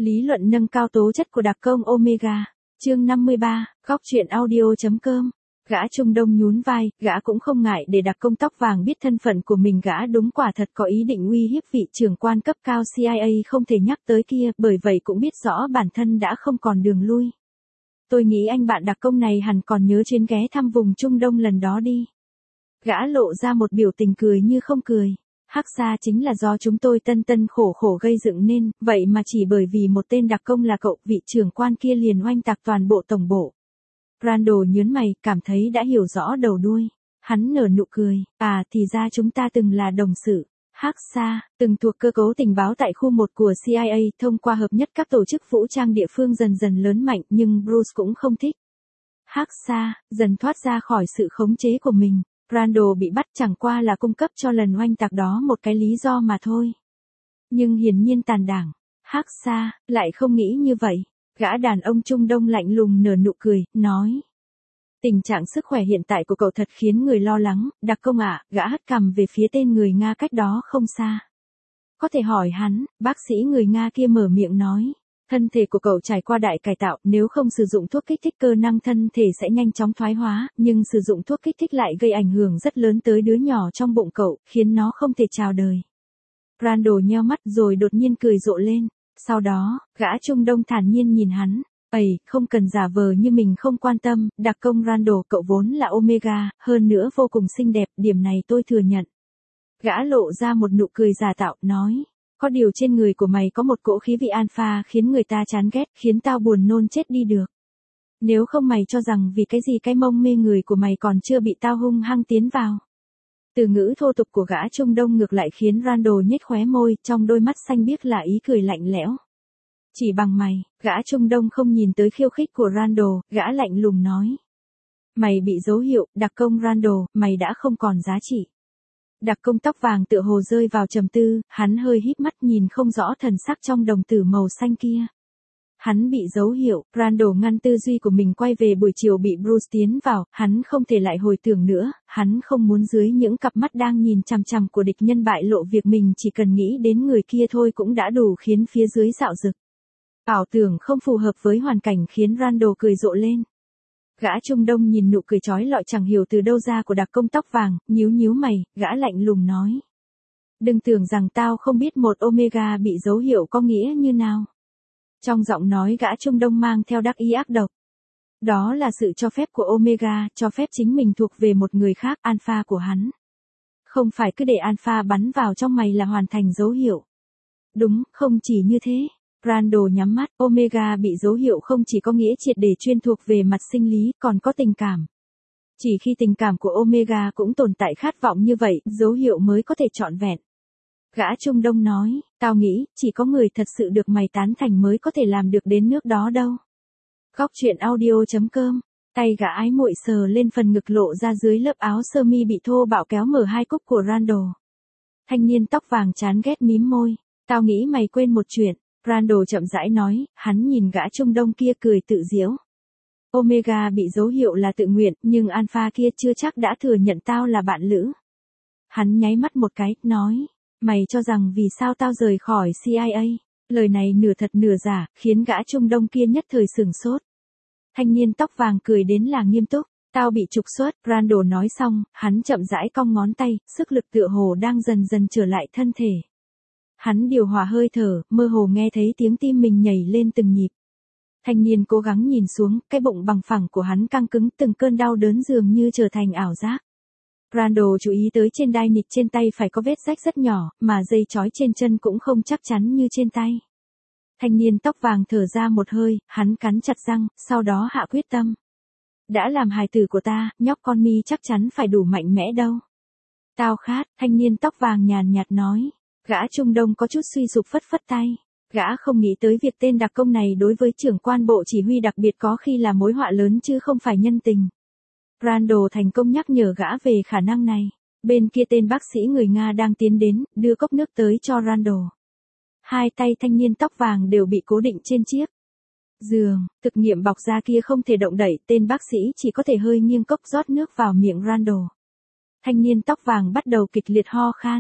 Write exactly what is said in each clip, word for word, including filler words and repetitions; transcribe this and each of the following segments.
Lý luận nâng cao tố chất của đặc công Omega. Chương năm mươi ba, góc truyện audio.com. Gã Trung Đông nhún vai, gã cũng không ngại để đặc công tóc vàng biết thân phận của mình, gã đúng quả thật có ý định uy hiếp vị trưởng quan cấp cao C I A không thể nhắc tới kia, bởi vậy cũng biết rõ bản thân đã không còn đường lui. Tôi nghĩ anh bạn đặc công này hẳn còn nhớ chuyến ghé thăm vùng Trung Đông lần đó đi. Gã lộ ra một biểu tình cười như không cười. Hắc Sa chính là do chúng tôi tân tân khổ khổ gây dựng nên, vậy mà chỉ bởi vì một tên đặc công là cậu, vị trưởng quan kia liền oanh tạc toàn bộ tổng bộ. Randall nhớn mày, cảm thấy đã hiểu rõ đầu đuôi. Hắn nở nụ cười, à thì ra chúng ta từng là đồng sự. Hắc Sa, từng thuộc cơ cấu tình báo tại khu một của C I A, thông qua hợp nhất các tổ chức vũ trang địa phương dần dần lớn mạnh, nhưng Bruce cũng không thích. Hắc Sa, dần thoát ra khỏi sự khống chế của mình. Randall bị bắt chẳng qua là cung cấp cho lần oanh tạc đó một cái lý do mà thôi. Nhưng hiển nhiên tàn đảng, Hắc Sa, lại không nghĩ như vậy. Gã đàn ông Trung Đông lạnh lùng nở nụ cười, nói. Tình trạng sức khỏe hiện tại của cậu thật khiến người lo lắng, đặc công ạ, gã hất cằm về phía tên người Nga cách đó không xa. Có thể hỏi hắn, bác sĩ người Nga kia mở miệng nói. Thân thể của cậu trải qua đại cải tạo, nếu không sử dụng thuốc kích thích cơ năng thân thể sẽ nhanh chóng thoái hóa, nhưng sử dụng thuốc kích thích lại gây ảnh hưởng rất lớn tới đứa nhỏ trong bụng cậu, khiến nó không thể chào đời. Randall nheo mắt rồi đột nhiên cười rộ lên. Sau đó, gã Trung Đông thản nhiên nhìn hắn. Ây, không cần giả vờ như mình không quan tâm, đặc công Randall, cậu vốn là Omega, hơn nữa vô cùng xinh đẹp, điểm này tôi thừa nhận. Gã lộ ra một nụ cười giả tạo, nói. Có điều trên người của mày có một cỗ khí vị alpha khiến người ta chán ghét, khiến tao buồn nôn chết đi được. Nếu không mày cho rằng vì cái gì cái mông mê người của mày còn chưa bị tao hung hăng tiến vào. Từ ngữ thô tục của gã Trung Đông ngược lại khiến Randall nhếch khóe môi, trong đôi mắt xanh biếc là ý cười lạnh lẽo. Chỉ bằng mày, gã Trung Đông không nhìn tới khiêu khích của Randall, gã lạnh lùng nói. Mày bị dấu hiệu, đặc công Randall, mày đã không còn giá trị. Đặc công tóc vàng tựa hồ rơi vào trầm tư, hắn hơi híp mắt nhìn không rõ thần sắc trong đồng tử màu xanh kia. Hắn bị dấu hiệu, Randall ngăn tư duy của mình quay về buổi chiều bị Bruce tiến vào, hắn không thể lại hồi tưởng nữa, hắn không muốn dưới những cặp mắt đang nhìn chằm chằm của địch nhân bại lộ việc mình chỉ cần nghĩ đến người kia thôi cũng đã đủ khiến phía dưới dạo dực. Ảo tưởng không phù hợp với hoàn cảnh khiến Randall cười rộ lên. Gã Trung Đông nhìn nụ cười chói lọi chẳng hiểu từ đâu ra của đặc công tóc vàng, nhíu nhíu mày, gã lạnh lùng nói. Đừng tưởng rằng tao không biết một Omega bị dấu hiệu có nghĩa như nào. Trong giọng nói gã Trung Đông mang theo đắc ý ác độc. Đó là sự cho phép của Omega, cho phép chính mình thuộc về một người khác, alpha của hắn. Không phải cứ để alpha bắn vào trong mày là hoàn thành dấu hiệu. Đúng, không chỉ như thế. Randall nhắm mắt, Omega bị dấu hiệu không chỉ có nghĩa triệt để chuyên thuộc về mặt sinh lý, còn có tình cảm. Chỉ khi tình cảm của Omega cũng tồn tại khát vọng như vậy, dấu hiệu mới có thể trọn vẹn. Gã Trung Đông nói, tao nghĩ, chỉ có người thật sự được mày tán thành mới có thể làm được đến nước đó đâu. Góc truyện audio.com, tay gã ái muội sờ lên phần ngực lộ ra dưới lớp áo sơ mi bị thô bạo kéo mở hai cúc của Randall. Thanh niên tóc vàng chán ghét mím môi, tao nghĩ mày quên một chuyện. Randall chậm rãi nói, hắn nhìn gã Trung Đông kia cười tự giễu. Omega bị dấu hiệu là tự nguyện, nhưng alpha kia chưa chắc đã thừa nhận tao là bạn lữ. Hắn nháy mắt một cái, nói, mày cho rằng vì sao tao rời khỏi C I A? Lời này nửa thật nửa giả, khiến gã Trung Đông kia nhất thời sửng sốt. Thanh niên tóc vàng cười đến là nghiêm túc, tao bị trục xuất, Randall nói xong, hắn chậm rãi cong ngón tay, sức lực tựa hồ đang dần dần trở lại thân thể. Hắn điều hòa hơi thở, mơ hồ nghe thấy tiếng tim mình nhảy lên từng nhịp. Thanh niên cố gắng nhìn xuống, cái bụng bằng phẳng của hắn căng cứng, từng cơn đau đớn dường như trở thành ảo giác. Randall chú ý tới trên đai nịt trên tay phải có vết rách rất nhỏ, mà dây trói trên chân cũng không chắc chắn như trên tay. Thanh niên tóc vàng thở ra một hơi, hắn cắn chặt răng, sau đó hạ quyết tâm. Đã làm hài tử của ta, nhóc con mi chắc chắn phải đủ mạnh mẽ đâu. Tao khát, thanh niên tóc vàng nhàn nhạt nói. Gã Trung Đông có chút suy sụp phất phất tay. Gã không nghĩ tới việc tên đặc công này đối với trưởng quan bộ chỉ huy đặc biệt có khi là mối họa lớn chứ không phải nhân tình. Randall thành công nhắc nhở gã về khả năng này. Bên kia tên bác sĩ người Nga đang tiến đến, đưa cốc nước tới cho Randall. Hai tay thanh niên tóc vàng đều bị cố định trên chiếc giường, thực nghiệm bọc da kia không thể động đậy, tên bác sĩ chỉ có thể hơi nghiêng cốc rót nước vào miệng Randall. Thanh niên tóc vàng bắt đầu kịch liệt ho khan.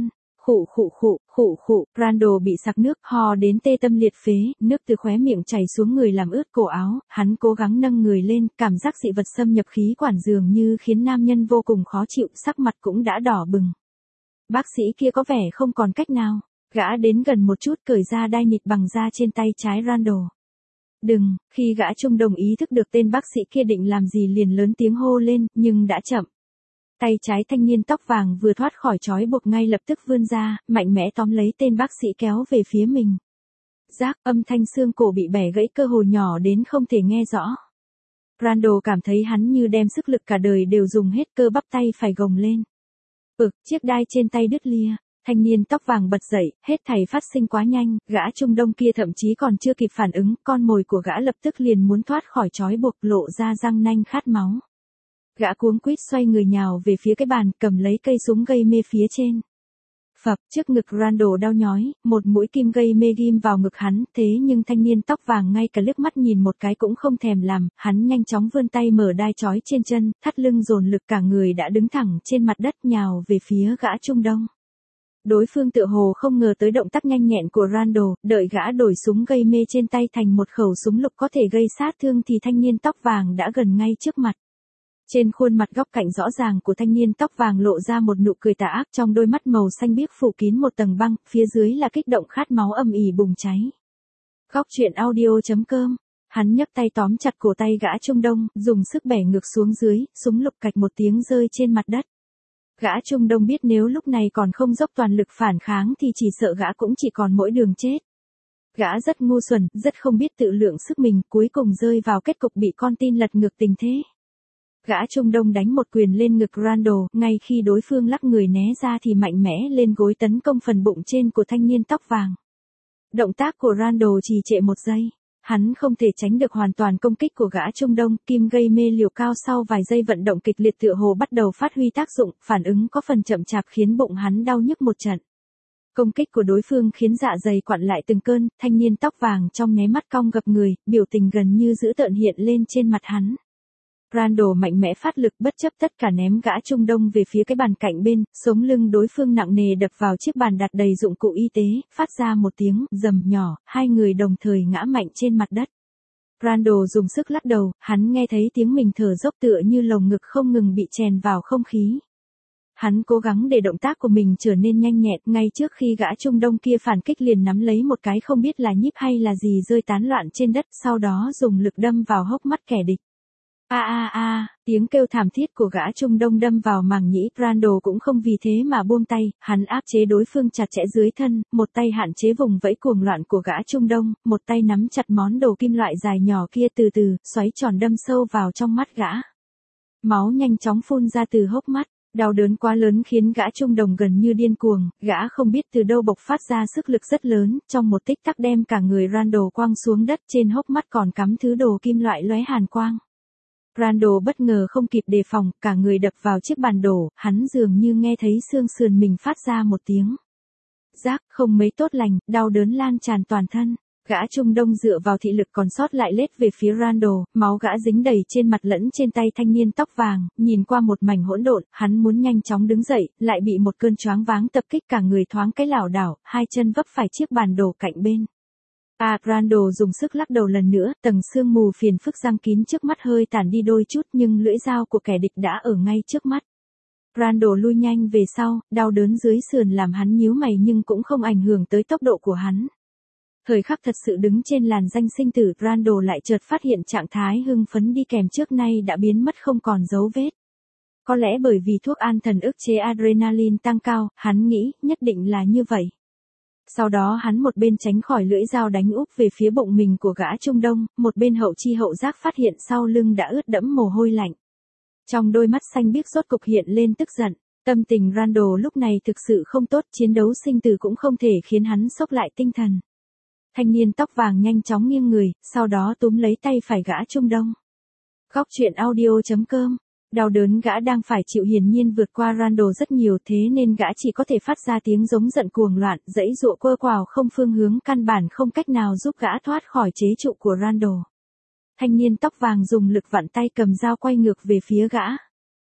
Khụ khụ khụ, khụ khụ, Randall bị sặc nước, ho đến tê tâm liệt phế, nước từ khóe miệng chảy xuống người làm ướt cổ áo, hắn cố gắng nâng người lên, cảm giác dị vật xâm nhập khí quản dường như khiến nam nhân vô cùng khó chịu, sắc mặt cũng đã đỏ bừng. Bác sĩ kia có vẻ không còn cách nào, gã đến gần một chút cởi ra đai nịt bằng da trên tay trái Randall. Đừng, khi gã Trung Đông ý thức được tên bác sĩ kia định làm gì liền lớn tiếng hô lên, nhưng đã chậm. Tay trái thanh niên tóc vàng vừa thoát khỏi trói buộc ngay lập tức vươn ra, mạnh mẽ tóm lấy tên bác sĩ kéo về phía mình. Rác, âm thanh xương cổ bị bẻ gãy cơ hồ nhỏ đến không thể nghe rõ. Randall cảm thấy hắn như đem sức lực cả đời đều dùng hết, cơ bắp tay phải gồng lên. Ực, chiếc đai trên tay đứt lìa. Thanh niên tóc vàng bật dậy, hết thảy phát sinh quá nhanh, gã Trung Đông kia thậm chí còn chưa kịp phản ứng, con mồi của gã lập tức liền muốn thoát khỏi trói buộc, lộ ra răng nanh khát máu. Gã cuống quýt xoay người nhào về phía cái bàn, cầm lấy cây súng gây mê phía trên. Phập, trước ngực Randall đau nhói, một mũi kim gây mê ghim vào ngực hắn, thế nhưng thanh niên tóc vàng ngay cả liếc mắt nhìn một cái cũng không thèm làm, hắn nhanh chóng vươn tay mở đai trói trên chân, thắt lưng dồn lực, cả người đã đứng thẳng trên mặt đất nhào về phía gã Trung Đông. Đối phương tựa hồ không ngờ tới động tác nhanh nhẹn của Randall, đợi gã đổi súng gây mê trên tay thành một khẩu súng lục có thể gây sát thương thì thanh niên tóc vàng đã gần ngay trước mặt. Trên khuôn mặt góc cạnh rõ ràng của thanh niên tóc vàng lộ ra một nụ cười tà ác, trong đôi mắt màu xanh biếc phủ kín một tầng băng, phía dưới là kích động khát máu âm ỉ bùng cháy. Góc truyện audio chấm com. Hắn nhấc tay tóm chặt cổ tay gã Trung Đông, dùng sức bẻ ngược xuống dưới, súng lục cạch một tiếng rơi trên mặt đất. Gã Trung Đông biết nếu lúc này còn không dốc toàn lực phản kháng thì chỉ sợ gã cũng chỉ còn mỗi đường chết. Gã rất ngu xuẩn, rất không biết tự lượng sức mình, cuối cùng rơi vào kết cục bị con tin lật ngược tình thế. Gã Trung Đông đánh một quyền lên ngực Randall, ngay khi đối phương lắc người né ra thì mạnh mẽ lên gối tấn công phần bụng trên của thanh niên tóc vàng. Động tác của Randall trì trệ một giây. Hắn không thể tránh được hoàn toàn công kích của gã Trung Đông, kim gây mê liều cao sau vài giây vận động kịch liệt tựa hồ bắt đầu phát huy tác dụng, phản ứng có phần chậm chạp khiến bụng hắn đau nhức một trận. Công kích của đối phương khiến dạ dày quặn lại từng cơn, thanh niên tóc vàng trong nháy mắt cong gập người, biểu tình gần như dữ tợn hiện lên trên mặt hắn. Randall mạnh mẽ phát lực bất chấp tất cả ném gã Trung Đông về phía cái bàn cạnh bên, sống lưng đối phương nặng nề đập vào chiếc bàn đặt đầy dụng cụ y tế, phát ra một tiếng rầm nhỏ, hai người đồng thời ngã mạnh trên mặt đất. Randall dùng sức lắc đầu, hắn nghe thấy tiếng mình thở dốc tựa như lồng ngực không ngừng bị chèn vào không khí. Hắn cố gắng để động tác của mình trở nên nhanh nhẹn, ngay trước khi gã Trung Đông kia phản kích liền nắm lấy một cái không biết là nhíp hay là gì rơi tán loạn trên đất, sau đó dùng lực đâm vào hốc mắt kẻ địch. A a a, tiếng kêu thảm thiết của gã Trung Đông đâm vào màng nhĩ, Randall cũng không vì thế mà buông tay, hắn áp chế đối phương chặt chẽ dưới thân, một tay hạn chế vùng vẫy cuồng loạn của gã Trung Đông, một tay nắm chặt món đồ kim loại dài nhỏ kia từ từ, xoáy tròn đâm sâu vào trong mắt gã. Máu nhanh chóng phun ra từ hốc mắt, đau đớn quá lớn khiến gã Trung Đông gần như điên cuồng, gã không biết từ đâu bộc phát ra sức lực rất lớn, trong một tích tắc đem cả người Randall quăng xuống đất, trên hốc mắt còn cắm thứ đồ kim loại lóe hàn quang. Randall bất ngờ không kịp đề phòng, cả người đập vào chiếc bàn đổ, hắn dường như nghe thấy xương sườn mình phát ra một tiếng rác không mấy tốt lành, đau đớn lan tràn toàn thân. Gã Trung Đông dựa vào thị lực còn sót lại lết về phía Randall, máu gã dính đầy trên mặt lẫn trên tay thanh niên tóc vàng, nhìn qua một mảnh hỗn độn, hắn muốn nhanh chóng đứng dậy, lại bị một cơn choáng váng tập kích, cả người thoáng cái lảo đảo, hai chân vấp phải chiếc bàn đổ cạnh bên. À, Randall dùng sức lắc đầu lần nữa, tầng sương mù phiền phức giăng kín trước mắt hơi tản đi đôi chút nhưng lưỡi dao của kẻ địch đã ở ngay trước mắt. Randall lui nhanh về sau, đau đớn dưới sườn làm hắn nhíu mày nhưng cũng không ảnh hưởng tới tốc độ của hắn. Thời khắc thật sự đứng trên làn danh sinh tử, Randall lại chợt phát hiện trạng thái hưng phấn đi kèm trước nay đã biến mất không còn dấu vết. Có lẽ bởi vì thuốc an thần ức chế adrenaline tăng cao, hắn nghĩ, nhất định là như vậy. Sau đó hắn một bên tránh khỏi lưỡi dao đánh úp về phía bụng mình của gã Trung Đông, một bên hậu chi hậu giác phát hiện sau lưng đã ướt đẫm mồ hôi lạnh. Trong đôi mắt xanh biếc rốt cục hiện lên tức giận, tâm tình Randall lúc này thực sự không tốt, chiến đấu sinh tử cũng không thể khiến hắn sốc lại tinh thần. Thanh niên tóc vàng nhanh chóng nghiêng người, sau đó túm lấy tay phải gã Trung Đông. Góc truyện audio chấm com. Đau đớn gã đang phải chịu hiển nhiên vượt qua Randall rất nhiều, thế nên gã chỉ có thể phát ra tiếng giống giận cuồng loạn, dãy dụa quơ quào không phương hướng, căn bản không cách nào giúp gã thoát khỏi chế trụ của Randall. Thanh niên tóc vàng dùng lực vặn tay cầm dao quay ngược về phía gã.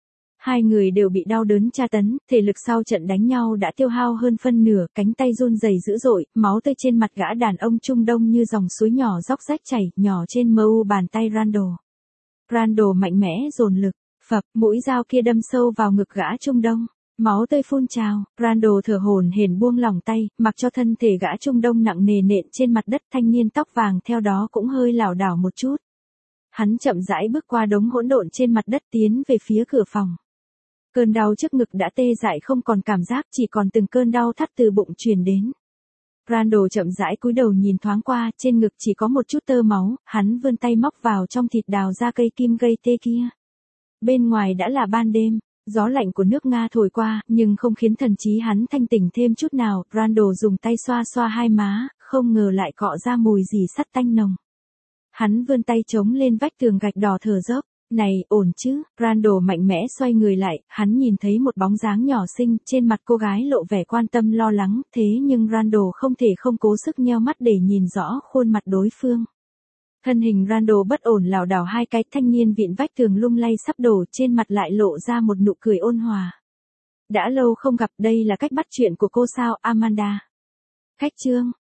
Hai người đều bị đau đớn tra tấn, thể lực sau trận đánh nhau đã tiêu hao hơn phân nửa, cánh tay run rẩy dữ dội, máu tươi trên mặt gã đàn ông Trung Đông như dòng suối nhỏ róc rách chảy, nhỏ trên mờ u bàn tay Randall. Randall mạnh mẽ dồn lực, phập, mũi dao kia đâm sâu vào ngực gã Trung Đông. Máu tươi phun trào, Randall thở hổn hển buông lỏng tay, mặc cho thân thể gã Trung Đông nặng nề nện trên mặt đất, thanh niên tóc vàng theo đó cũng hơi lảo đảo một chút. Hắn chậm rãi bước qua đống hỗn độn trên mặt đất tiến về phía cửa phòng. Cơn đau trước ngực đã tê dại không còn cảm giác, chỉ còn từng cơn đau thắt từ bụng truyền đến. Randall chậm rãi cúi đầu nhìn thoáng qua, trên ngực chỉ có một chút tơ máu, hắn vươn tay móc vào trong thịt đào ra cây kim gây tê kia. Bên ngoài đã là ban đêm, gió lạnh của nước Nga thổi qua, nhưng không khiến thần trí hắn thanh tỉnh thêm chút nào. Randall dùng tay xoa xoa hai má, không ngờ lại cọ ra mùi dì sắt tanh nồng. Hắn vươn tay chống lên vách tường gạch đỏ thở dốc. Này, ổn chứ? Randall mạnh mẽ xoay người lại, hắn nhìn thấy một bóng dáng nhỏ xinh, trên mặt cô gái lộ vẻ quan tâm lo lắng, thế nhưng Randall không thể không cố sức nheo mắt để nhìn rõ khuôn mặt đối phương. Thân hình Randall bất ổn lảo đảo hai cái, thanh niên vịn vách tường lung lay sắp đổ, trên mặt lại lộ ra một nụ cười ôn hòa. Đã lâu không gặp, đây là cách bắt chuyện của cô sao, Amanda? Cách chương